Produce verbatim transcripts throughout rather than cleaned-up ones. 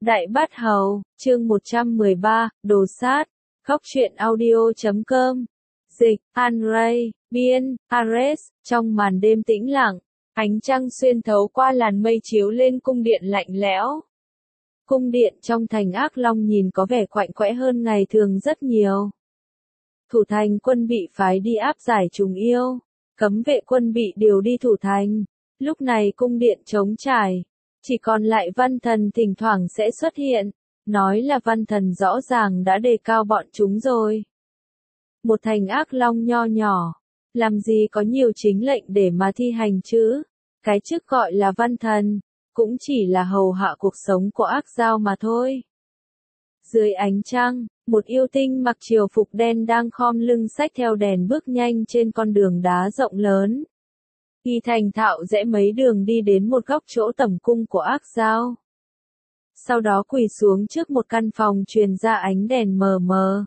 Đại Bát Hầu, chương một trăm mười ba, Đồ Sát, Góc truyện audio chấm com. Dịch, An-Ray, biên, Ares, trong màn đêm tĩnh lặng, ánh trăng xuyên thấu qua làn mây chiếu lên cung điện lạnh lẽo. Cung điện trong thành Ác Long nhìn có vẻ quạnh quẽ hơn ngày thường rất nhiều. Thủ thành quân bị phái đi áp giải trùng yêu, cấm vệ quân bị điều đi thủ thành. Lúc này cung điện trống trải, chỉ còn lại Văn Thần thỉnh thoảng sẽ xuất hiện, nói là Văn Thần rõ ràng đã đề cao bọn chúng rồi. Một thành Ác Long nho nhỏ, làm gì có nhiều chính lệnh để mà thi hành chứ, cái chức gọi là Văn Thần, cũng chỉ là hầu hạ cuộc sống của ác giao mà thôi. Dưới ánh trăng, một yêu tinh mặc triều phục đen đang khom lưng xách theo đèn bước nhanh trên con đường đá rộng lớn. Y thành thạo rẽ mấy đường đi đến một góc chỗ tẩm cung của ác giao. Sau đó quỳ xuống trước một căn phòng truyền ra ánh đèn mờ mờ.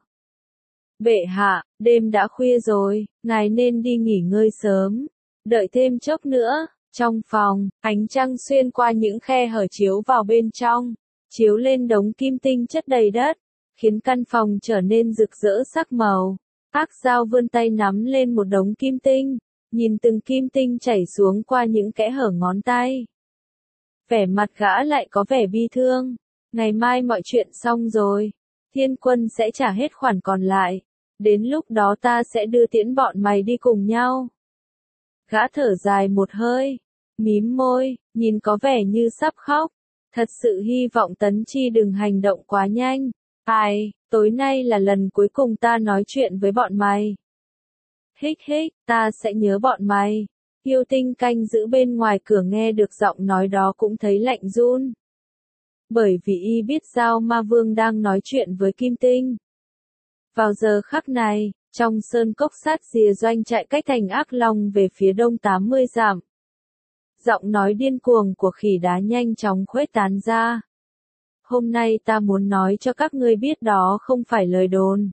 Bệ hạ, đêm đã khuya rồi, ngài nên đi nghỉ ngơi sớm. Đợi thêm chốc nữa, trong phòng, ánh trăng xuyên qua những khe hở chiếu vào bên trong, chiếu lên đống kim tinh chất đầy đất, khiến căn phòng trở nên rực rỡ sắc màu. Ác giao vươn tay nắm lên một đống kim tinh, nhìn từng kim tinh chảy xuống qua những kẽ hở ngón tay. Vẻ mặt gã lại có vẻ bi thương. Ngày mai mọi chuyện xong rồi, thiên quân sẽ trả hết khoản còn lại. Đến lúc đó ta sẽ đưa tiễn bọn mày đi cùng nhau. Gã thở dài một hơi, mím môi, nhìn có vẻ như sắp khóc. Thật sự hy vọng Tấn Chi đừng hành động quá nhanh. Ai, tối nay là lần cuối cùng ta nói chuyện với bọn mày. Hích hích, ta sẽ nhớ bọn mày. Yêu tinh canh giữ bên ngoài cửa nghe được giọng nói đó cũng thấy lạnh run. Bởi vì y biết Giao Ma Vương đang nói chuyện với Kim Tinh. Vào giờ khắc này, trong sơn cốc sát rìa doanh trại cách thành Ác Long về phía đông tám mươi dặm. Giọng nói điên cuồng của khỉ đá nhanh chóng khuếch tán ra. Hôm nay ta muốn nói cho các ngươi biết đó không phải lời đồn.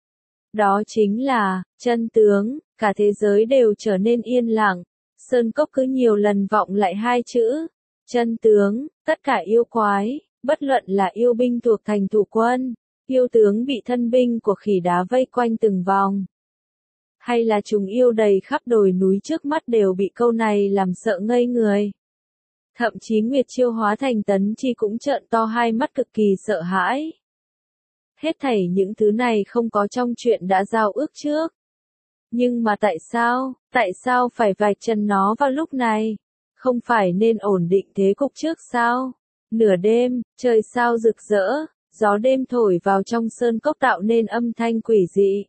Đó chính là, chân tướng, cả thế giới đều trở nên yên lặng. Sơn cốc cứ nhiều lần vọng lại hai chữ. Chân tướng, tất cả yêu quái, bất luận là yêu binh thuộc thành thủ quân, yêu tướng bị thân binh của khỉ đá vây quanh từng vòng. Hay là chúng yêu đầy khắp đồi núi trước mắt đều bị câu này làm sợ ngây người. Thậm chí Nguyệt Chiêu hóa thành Tấn Chi cũng trợn to hai mắt cực kỳ sợ hãi. Hết thảy những thứ này không có trong chuyện đã giao ước trước. Nhưng mà tại sao, tại sao phải vạch trần nó vào lúc này? Không phải nên ổn định thế cục trước sao? Nửa đêm, trời sao rực rỡ, gió đêm thổi vào trong sơn cốc tạo nên âm thanh quỷ dị.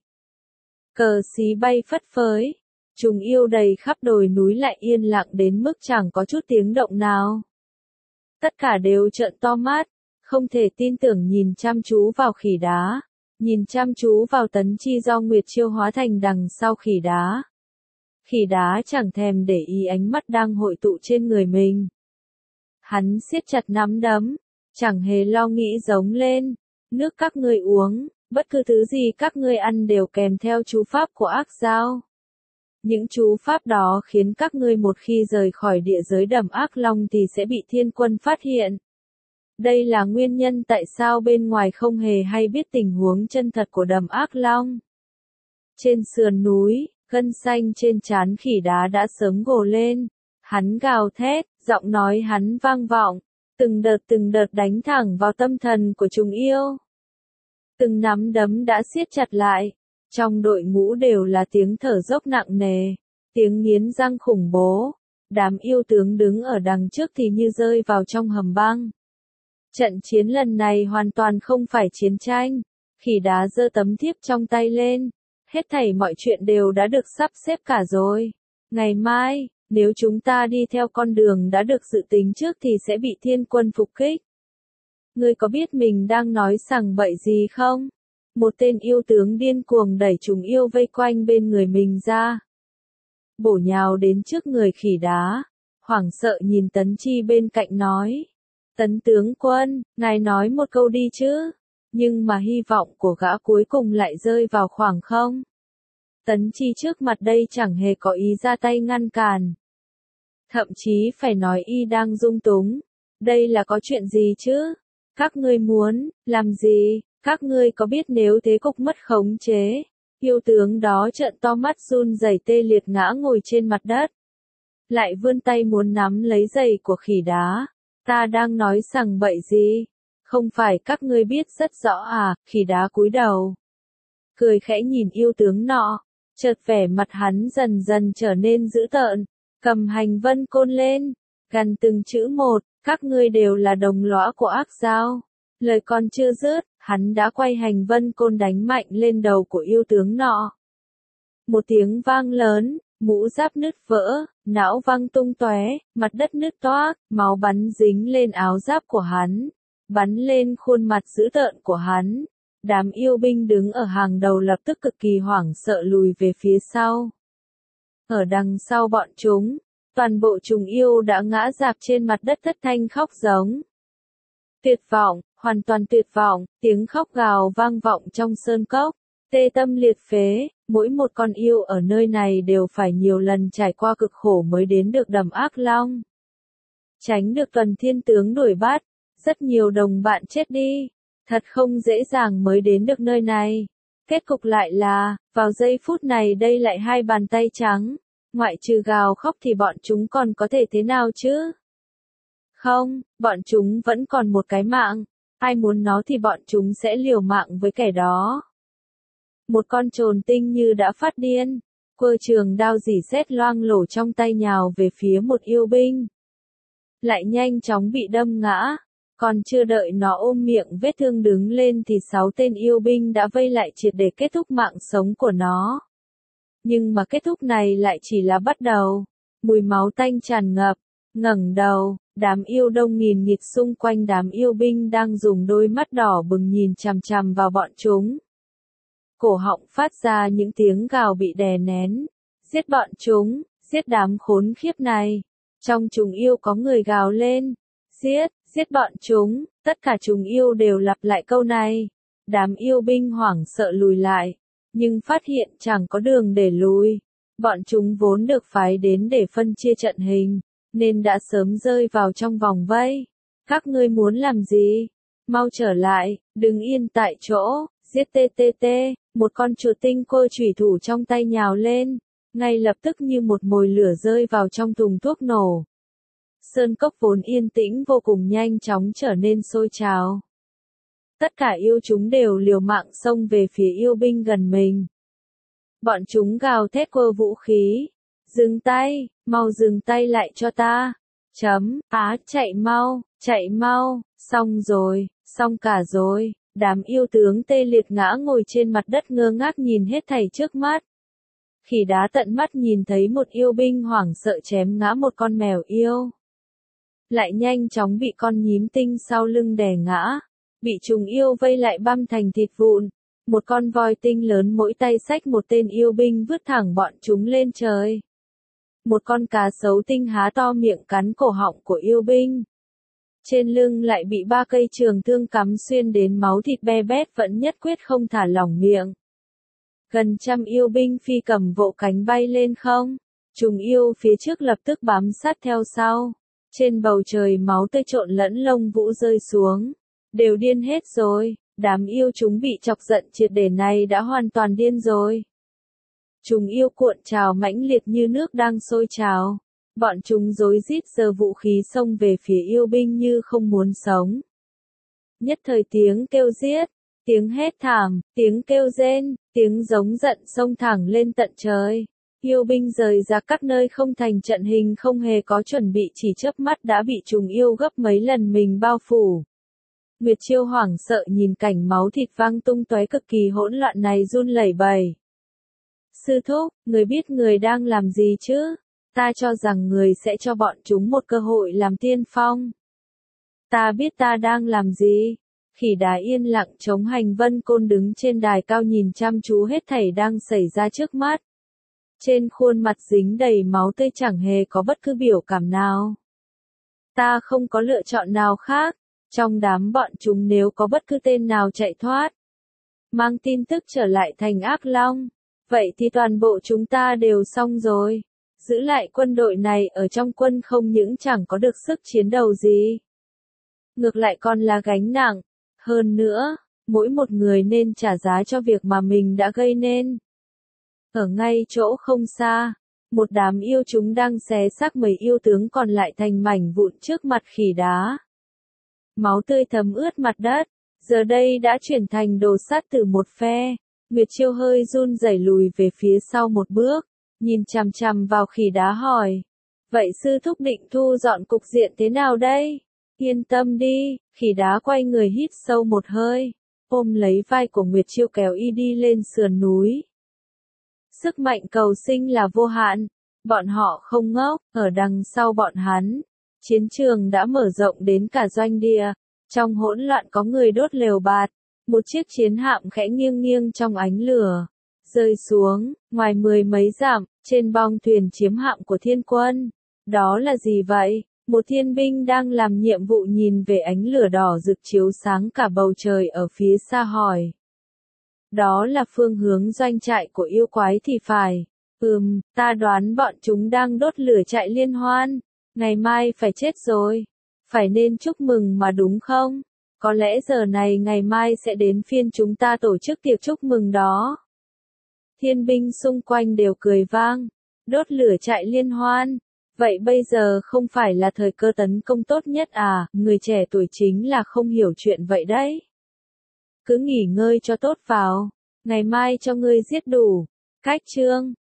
Cờ xí bay phất phới, trùng yêu đầy khắp đồi núi lại yên lặng đến mức chẳng có chút tiếng động nào. Tất cả đều trợn to mắt, không thể tin tưởng nhìn chăm chú vào khỉ đá, nhìn chăm chú vào Tấn Chi do Nguyệt Chiêu hóa thành đằng sau khỉ đá. Khỉ đá chẳng thèm để ý ánh mắt đang hội tụ trên người mình. Hắn siết chặt nắm đấm, chẳng hề lo nghĩ giống lên. Nước các ngươi uống, bất cứ thứ gì các ngươi ăn đều kèm theo chú pháp của ác giao. Những chú pháp đó khiến các ngươi một khi rời khỏi địa giới đầm Ác Long thì sẽ bị thiên quân phát hiện. Đây là nguyên nhân tại sao bên ngoài không hề hay biết tình huống chân thật của đầm Ác Long. Trên sườn núi, gân xanh trên trán khỉ đá đã sớm gồ lên. Hắn gào thét, giọng nói hắn vang vọng, từng đợt từng đợt đánh thẳng vào tâm thần của chúng yêu. Từng nắm đấm đã siết chặt lại, trong đội ngũ đều là tiếng thở dốc nặng nề, tiếng nghiến răng khủng bố. Đám yêu tướng đứng ở đằng trước thì như rơi vào trong hầm băng. Trận chiến lần này hoàn toàn không phải chiến tranh. Khỉ đá giơ tấm thiếp trong tay lên. Hết thảy mọi chuyện đều đã được sắp xếp cả rồi. Ngày mai, nếu chúng ta đi theo con đường đã được dự tính trước thì sẽ bị thiên quân phục kích. Ngươi có biết mình đang nói sằng bậy gì không? Một tên yêu tướng điên cuồng đẩy chúng yêu vây quanh bên người mình ra. Bổ nhào đến trước người khỉ đá. Hoảng sợ nhìn Tấn Chi bên cạnh nói. Tấn tướng quân, ngài nói một câu đi chứ. Nhưng mà hy vọng của gã cuối cùng lại rơi vào khoảng không. Tấn Chi trước mặt đây chẳng hề có ý ra tay ngăn cản. Thậm chí phải nói y đang dung túng. Đây là có chuyện gì chứ? Các ngươi muốn, làm gì, các ngươi có biết nếu thế cục mất khống chế. Yêu tướng đó trợn to mắt run rẩy tê liệt ngã ngồi trên mặt đất. Lại vươn tay muốn nắm lấy giày của khỉ đá. Ta đang nói sằng bậy gì? Không phải các ngươi biết rất rõ à, khỉ đá cúi đầu. Cười khẽ nhìn yêu tướng nọ. Chợt vẻ mặt hắn dần dần trở nên dữ tợn. Cầm hành vân côn lên. Gằn từng chữ một, các ngươi đều là đồng lõa của ác giao. Lời còn chưa dứt, hắn đã quay hành vân côn đánh mạnh lên đầu của yêu tướng nọ. Một tiếng vang lớn, mũ giáp nứt vỡ, não văng tung tóe, mặt đất nứt toác, máu bắn dính lên áo giáp của hắn, bắn lên khuôn mặt dữ tợn của hắn. Đám yêu binh đứng ở hàng đầu lập tức cực kỳ hoảng sợ lùi về phía sau. Ở đằng sau bọn chúng, toàn bộ trùng yêu đã ngã rạp trên mặt đất thất thanh khóc giống. Tuyệt vọng, hoàn toàn tuyệt vọng, tiếng khóc gào vang vọng trong sơn cốc, tê tâm liệt phế, mỗi một con yêu ở nơi này đều phải nhiều lần trải qua cực khổ mới đến được đầm ác long. Tránh được tuần thiên tướng đuổi bắt, rất nhiều đồng bạn chết đi, thật không dễ dàng mới đến được nơi này. Kết cục lại là, vào giây phút này đây lại hai bàn tay trắng, ngoại trừ gào khóc thì bọn chúng còn có thể thế nào chứ? Không, bọn chúng vẫn còn một cái mạng, ai muốn nó thì bọn chúng sẽ liều mạng với kẻ đó. Một con trồn tinh như đã phát điên, quơ trường đao rỉ sét loang lổ trong tay nhào về phía một yêu binh. Lại nhanh chóng bị đâm ngã, còn chưa đợi nó ôm miệng vết thương đứng lên thì sáu tên yêu binh đã vây lại triệt để kết thúc mạng sống của nó. Nhưng mà kết thúc này lại chỉ là bắt đầu, mùi máu tanh tràn ngập, ngẩng đầu. Đám yêu đông nghìn nghịt xung quanh đám yêu binh đang dùng đôi mắt đỏ bừng nhìn chằm chằm vào bọn chúng. Cổ họng phát ra những tiếng gào bị đè nén. Giết bọn chúng, giết đám khốn khiếp này. Trong chúng yêu có người gào lên. Giết, giết bọn chúng, tất cả chúng yêu đều lặp lại câu này. Đám yêu binh hoảng sợ lùi lại, nhưng phát hiện chẳng có đường để lùi. Bọn chúng vốn được phái đến để phân chia trận hình, nên đã sớm rơi vào trong vòng vây. Các ngươi muốn làm gì? Mau trở lại, đừng yên tại chỗ, giết tê tê tê, một con chuột tinh cô chủy thủ trong tay nhào lên, ngay lập tức như một mồi lửa rơi vào trong thùng thuốc nổ. Sơn cốc vốn yên tĩnh vô cùng nhanh chóng trở nên sôi trào. Tất cả yêu chúng đều liều mạng xông về phía yêu binh gần mình. Bọn chúng gào thét quơ vũ khí. Dừng tay, mau dừng tay lại cho ta. Chấm, á, chạy mau, chạy mau, xong rồi, xong cả rồi. Đám yêu tướng tê liệt ngã ngồi trên mặt đất ngơ ngác nhìn hết thảy trước mắt. Khỉ đá tận mắt nhìn thấy một yêu binh hoảng sợ chém ngã một con mèo yêu. Lại nhanh chóng bị con nhím tinh sau lưng đè ngã. Bị trùng yêu vây lại băm thành thịt vụn. Một con voi tinh lớn mỗi tay xách một tên yêu binh vứt thẳng bọn chúng lên trời. Một con cá sấu tinh há to miệng cắn cổ họng của yêu binh. Trên lưng lại bị ba cây trường thương cắm xuyên đến máu thịt be bét vẫn nhất quyết không thả lỏng miệng. Gần trăm yêu binh phi cầm vỗ cánh bay lên không. Trùng yêu phía trước lập tức bám sát theo sau. Trên bầu trời máu tươi trộn lẫn lông vũ rơi xuống. Đều điên hết rồi, đám yêu chúng bị chọc giận triệt để này đã hoàn toàn điên rồi. Chúng yêu cuộn trào mãnh liệt như nước đang sôi trào. Bọn chúng rối rít giơ vũ khí xông về phía yêu binh như không muốn sống. Nhất thời tiếng kêu giết, tiếng hét thảm, tiếng kêu rên, tiếng giống giận xông thẳng lên tận trời. Yêu binh rời ra các nơi không thành trận hình không hề có chuẩn bị chỉ chớp mắt đã bị trùng yêu gấp mấy lần mình bao phủ. Nguyệt Chiêu hoảng sợ nhìn cảnh máu thịt văng tung tóe cực kỳ hỗn loạn này run lẩy bẩy. Sư thúc, người biết người đang làm gì chứ? Ta cho rằng người sẽ cho bọn chúng một cơ hội làm tiên phong. Ta biết ta đang làm gì. Khỉ đá yên lặng chống hành vân côn đứng trên đài cao nhìn chăm chú hết thảy đang xảy ra trước mắt. Trên khuôn mặt dính đầy máu tươi chẳng hề có bất cứ biểu cảm nào. Ta không có lựa chọn nào khác. Trong đám bọn chúng nếu có bất cứ tên nào chạy thoát, mang tin tức trở lại thành ác long, vậy thì toàn bộ chúng ta đều xong rồi. Giữ lại quân đội này ở trong quân không những chẳng có được sức chiến đấu gì, ngược lại còn là gánh nặng. Hơn nữa, mỗi một người nên trả giá cho việc mà mình đã gây nên. Ở ngay chỗ không xa, một đám yêu chúng đang xé xác mấy yêu tướng còn lại thành mảnh vụn trước mặt khỉ đá. Máu tươi thấm ướt mặt đất, giờ đây đã chuyển thành đồ sắt từ một phe. Nguyệt Chiêu hơi run rẩy lùi về phía sau một bước, nhìn chằm chằm vào khỉ đá hỏi. Vậy sư thúc định thu dọn cục diện thế nào đây? Yên tâm đi, khỉ đá quay người hít sâu một hơi, ôm lấy vai của Nguyệt Chiêu kéo y đi lên sườn núi. Sức mạnh cầu sinh là vô hạn, bọn họ không ngốc, ở đằng sau bọn hắn. Chiến trường đã mở rộng đến cả doanh địa, trong hỗn loạn có người đốt lều bạt, một chiếc chiến hạm khẽ nghiêng nghiêng trong ánh lửa, rơi xuống, ngoài mười mấy dặm, trên bong thuyền chiếm hạm của thiên quân. Đó là gì vậy? Một thiên binh đang làm nhiệm vụ nhìn về ánh lửa đỏ rực chiếu sáng cả bầu trời ở phía xa hỏi. Đó là phương hướng doanh trại của yêu quái thì phải. Ừm, ta đoán bọn chúng đang đốt lửa trại liên hoan. Ngày mai phải chết rồi. Phải nên chúc mừng mà đúng không? Có lẽ giờ này ngày mai sẽ đến phiên chúng ta tổ chức tiệc chúc mừng đó. Thiên binh xung quanh đều cười vang. Đốt lửa trại liên hoan. Vậy bây giờ không phải là thời cơ tấn công tốt nhất à? Người trẻ tuổi chính là không hiểu chuyện vậy đấy. Cứ nghỉ ngơi cho tốt vào. Ngày mai cho ngươi giết đủ. Cách chương.